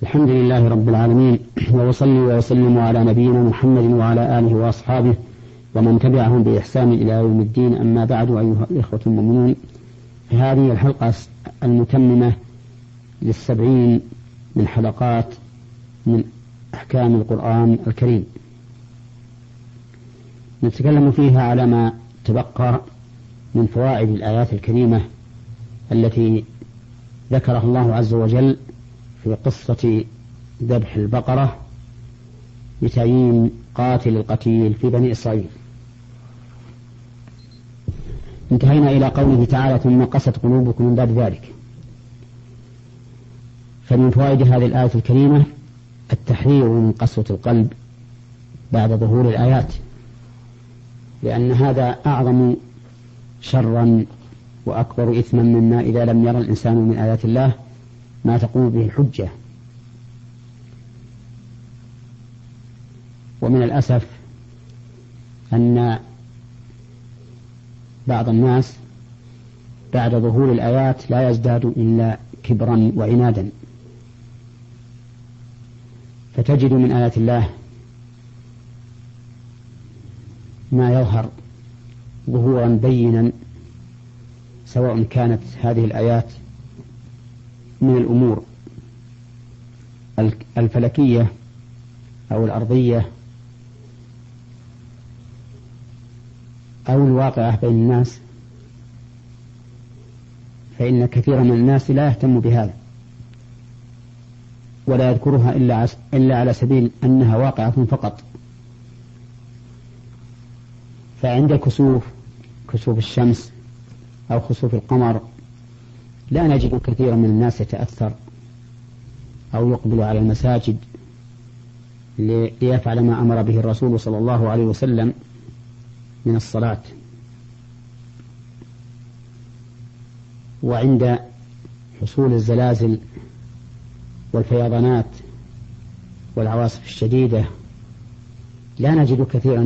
الحمد لله رب العالمين، وأصلي وأسلم على نبينا محمد وعلى آله وأصحابه ومن تبعهم بإحسان إلى يوم الدين. أما بعد، أيها الإخوة المؤمنون، هذه الحلقة المتممة لل70 من حلقات من أحكام القرآن الكريم، نتكلم فيها على ما تبقى من فوائد الآيات الكريمة التي ذكرها الله عز وجل في قصة ذبح البقرة بتعيين قاتل القتيل في بني إسرائيل. انتهينا إلى قوله تعالى: ثم قست قلوبكم من بعد ذلك. فمن فوائد هذه الآية الكريمة التحذير من قسوة القلب بعد ظهور الآيات، لأن هذا أعظم شرا وأكبر إثما مما إذا لم يرى الإنسان من آيات الله ما تقوم به الحجة. ومن الأسف أن بعض الناس بعد ظهور الآيات لا يزداد إلا كبرا وعنادا، فتجد من آيات الله ما يظهر ظهورا بينا، سواء كانت هذه الآيات من الأمور الفلكية أو الأرضية أو الواقعة بين الناس، فإن كثيرا من الناس لا يهتم بهذا ولا يذكرها إلا على سبيل أنها واقعة فقط. فعند كسوف الشمس أو خسوف القمر لا نجد كثيرا من الناس يتأثر أو يقبل على المساجد ليفعل ما أمر به الرسول صلى الله عليه وسلم من الصلاة. وعند حصول الزلازل والفيضانات والعواصف الشديدة لا نجد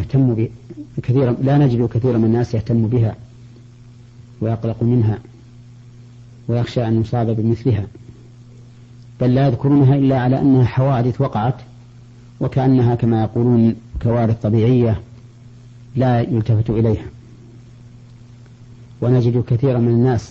كثيرا من الناس يهتم بها ويقلق منها ويخشى أن يصاب بمثلها، بل لا يذكرونها إلا على أنها حوادث وقعت، وكأنها كما يقولون كوارث طبيعية لا يلتفت إليها. ونجد كثيرا من الناس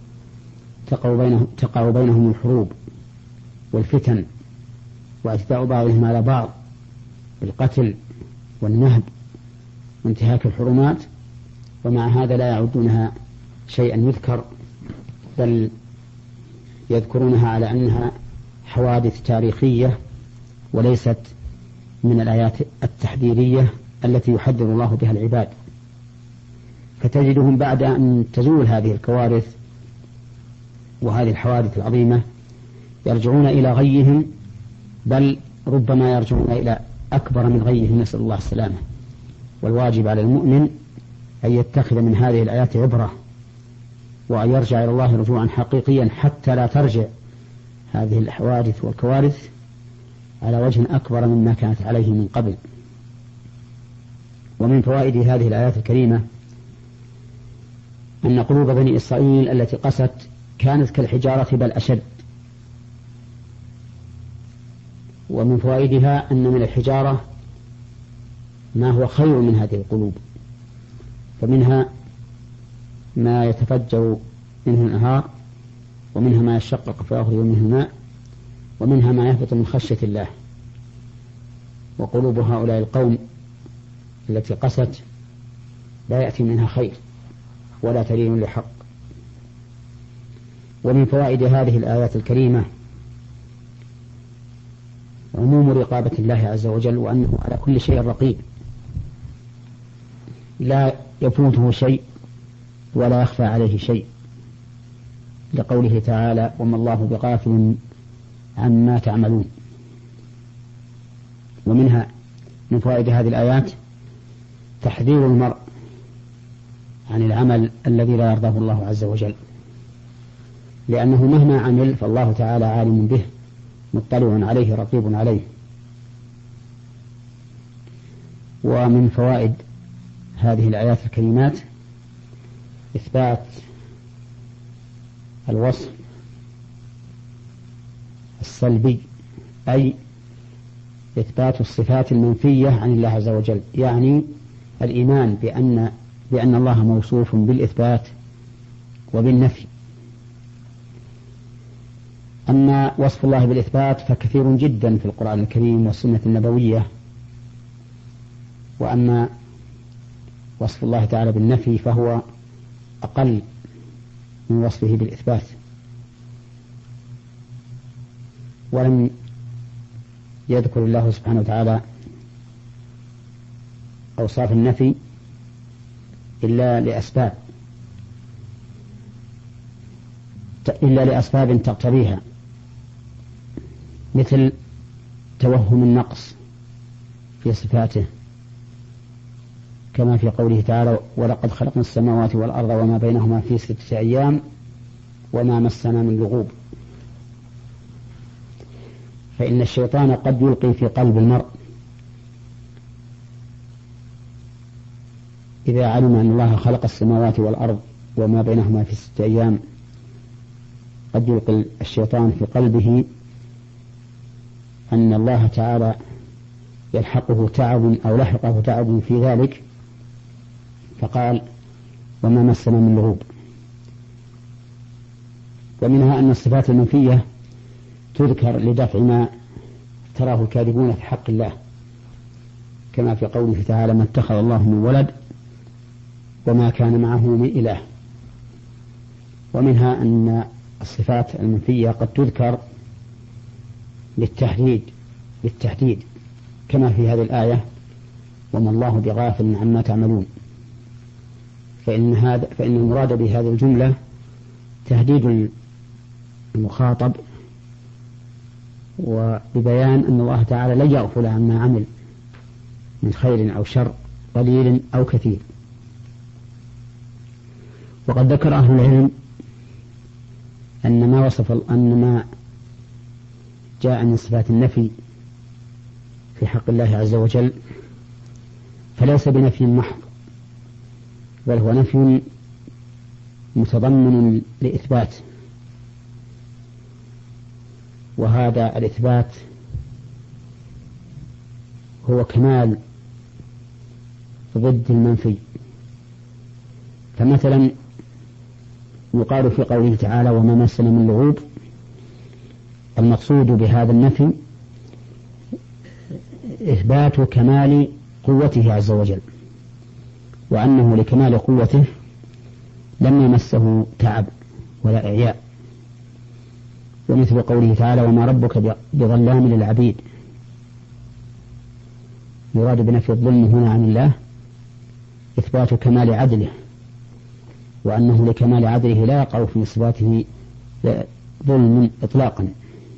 تقع بينهم الحروب والفتن واعتداء بعضهم على بعض بالقتل والنهب وانتهاك الحرمات، ومع هذا لا يعدونها شيئا يذكر، بل يذكرونها على أنها حوادث تاريخية وليست من الآيات التحذيرية التي يحذر الله بها العباد. فتجدهم بعد أن تزول هذه الكوارث وهذه الحوادث العظيمة يرجعون إلى غيهم، بل ربما يرجعون إلى أكبر من غيهم، نسأل الله السلامة. والواجب على المؤمن أن يتخذ من هذه الآيات عبرة وأن يرجع إلى الله رجوعا حقيقيا حتى لا ترجع هذه الحوادث والكوارث على وجه أكبر مما كانت عليه من قبل. ومن فوائد هذه الآيات الكريمة أن قلوب بني إسرائيل التي قست كانت كالحجارة بل أشد. ومن فوائدها أن من الحجارة ما هو خير من هذه القلوب، فمنها ما يتفجر منه الأنهار، ومنها ما يشقق فيخرج منه الماء، ومنها ما يهبط من خشية الله. وقلوب هؤلاء القوم التي قست لا يأتي منها خير ولا تلين لحق. ومن فوائد هذه الآيات الكريمة عموم رقابة الله عز وجل، وأنه على كل شيء رقيب، لا يفوته شيء ولا يخفى عليه شيء، لقوله تعالى: وما الله بغافل عما تعملون. ومنها من فوائد هذه الآيات تحذير المرء عن العمل الذي لا يرضاه الله عز وجل، لأنه مهما عمل فالله تعالى عالم به مطلع عليه رقيب عليه. ومن فوائد هذه الآيات الكريمات إثبات الوصف السلبي أي إثبات الصفات المنفية عن الله عز وجل، يعني الإيمان بأن الله موصوف بالإثبات وبالنفي. أما وصف الله بالإثبات فكثير جدا في القرآن الكريم والسنة النبوية، وأما وصف الله تعالى بالنفي فهو أقل من وصفه بالإثبات. ولم يذكر الله سبحانه وتعالى أوصاف النفي إلا لأسباب تقتضيها، مثل توهم النقص في صفاته، كما في قوله تعالى: ولقد خلقنا السماوات والأرض وما بينهما في 6 أيام وما مسنا من لغوب. فإن الشيطان قد يلقي في قلب المرء إذا علم أن الله خلق السماوات والأرض وما بينهما في 6 أيام، قد يلقي الشيطان في قلبه أن الله تعالى يلحقه تعب أو لحقه تعب في ذلك، فقال: وما مسنا من لغوب. ومنها أن الصفات المنفية تذكر لدفع ما تراه الكاذبون في حق الله، كما في قوله تعالى: ما اتخذ الله من ولد وما كان معه من إله. ومنها أن الصفات المنفية قد تذكر للتحديد، كما في هذه الآية: وما الله بغافل عما تعملون. فإن المراد بهذه الجملة تهديد المخاطب، وببيان أن الله تعالى لن يغفل عما عمل من خير أو شر، قليل أو كثير. وقد ذكر أهل العلم أن ما جاء من صفات النفي في حق الله عز وجل فليس بنفي محض، بل هو نفي متضمن لإثبات، وهذا الإثبات هو كمال ضد المنفي. فمثلا يقال في قوله تعالى: وما مسنا من لغوب، المقصود بهذا النفي إثبات كمال قوته عز وجل، وأنه لكمال قوته لم يمسه تعب ولا إعياء. ومثل قوله تعالى: وما ربك بظلام للعبيد، يراد بنفي الظلم هنا عن الله إثبات كمال عدله، وأنه لكمال عدله لا يقع في صفاته ظلم إطلاقا.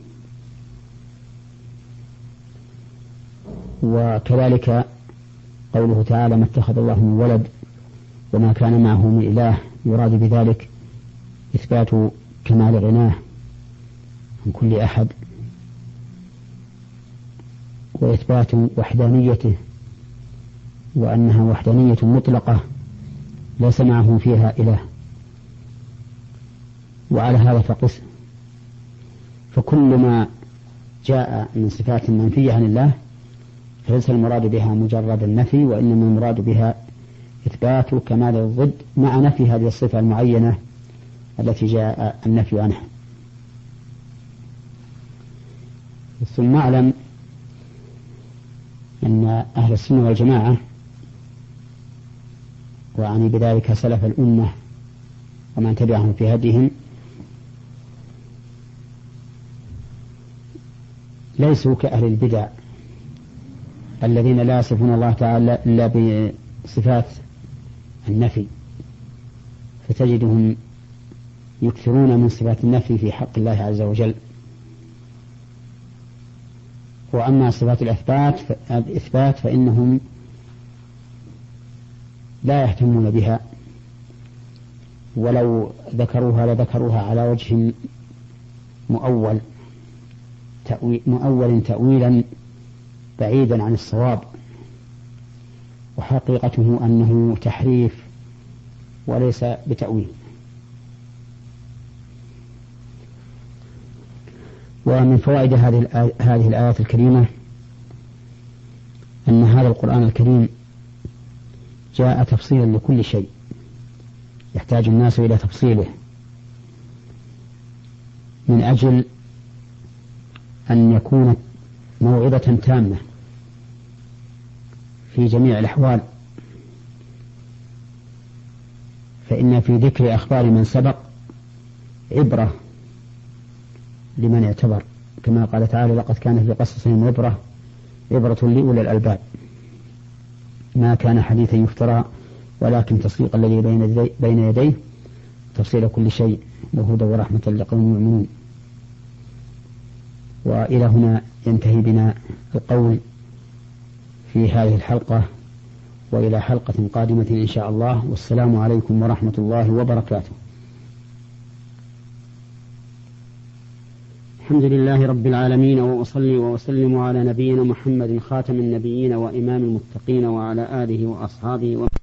وكذلك قوله تعالى: ما اتخذ الله من ولد وما كان معه من إله، يراد بذلك إثبات كمال غناه عن كل أحد، وإثبات وحدانيته، وأنها وحدانية مطلقة ليس معه فيها إله. وعلى هذا فقس، فكل ما جاء من صفات منفية عن الله فليس المراد بها مجرد النفي، وإنما المراد بها إثبات كمال الضد مع نفي هذه الصفة المعينة التي جاء النفي عنها. ثم اعلم أن أهل السنة والجماعة، وأعني بذلك سلف الأمة ومن تبعهم في هديهم، ليسوا كأهل البدع الذين لا يصفون الله تعالى إلا بصفات النفي، فتجدهم يكثرون من صفات النفي في حق الله عز وجل. وأما صفات الإثبات فإنهم لا يهتمون بها، ولو ذكروها لذكروها على وجه مؤول تأويلا بعيدا عن الصواب، وحقيقته أنه تحريف وليس بتأويل. ومن فوائد هذه الآيات الكريمة أن هذا القرآن الكريم جاء تفصيلا لكل شيء يحتاج الناس إلى تفصيله، من أجل أن يكون موعظة تامة في جميع الأحوال. فإن في ذكر أخبار من سبق عبرة لمن اعتبر، كما قال تعالى: لقد كان في قصصهم عبرة لأولي الألباب، ما كان حديثا يفترى ولكن تصديق الذي بين يديه تفصيل كل شيء وهدى ورحمة لقوم يؤمنون. وإلى هنا ينتهي بنا القول في هذه الحلقة، وإلى حلقة قادمة إن شاء الله، والسلام عليكم ورحمة الله وبركاته. الحمد لله رب العالمين، وأصلي وأسلم على نبينا محمد خاتم النبيين وإمام المتقين، وعلى آله وأصحابه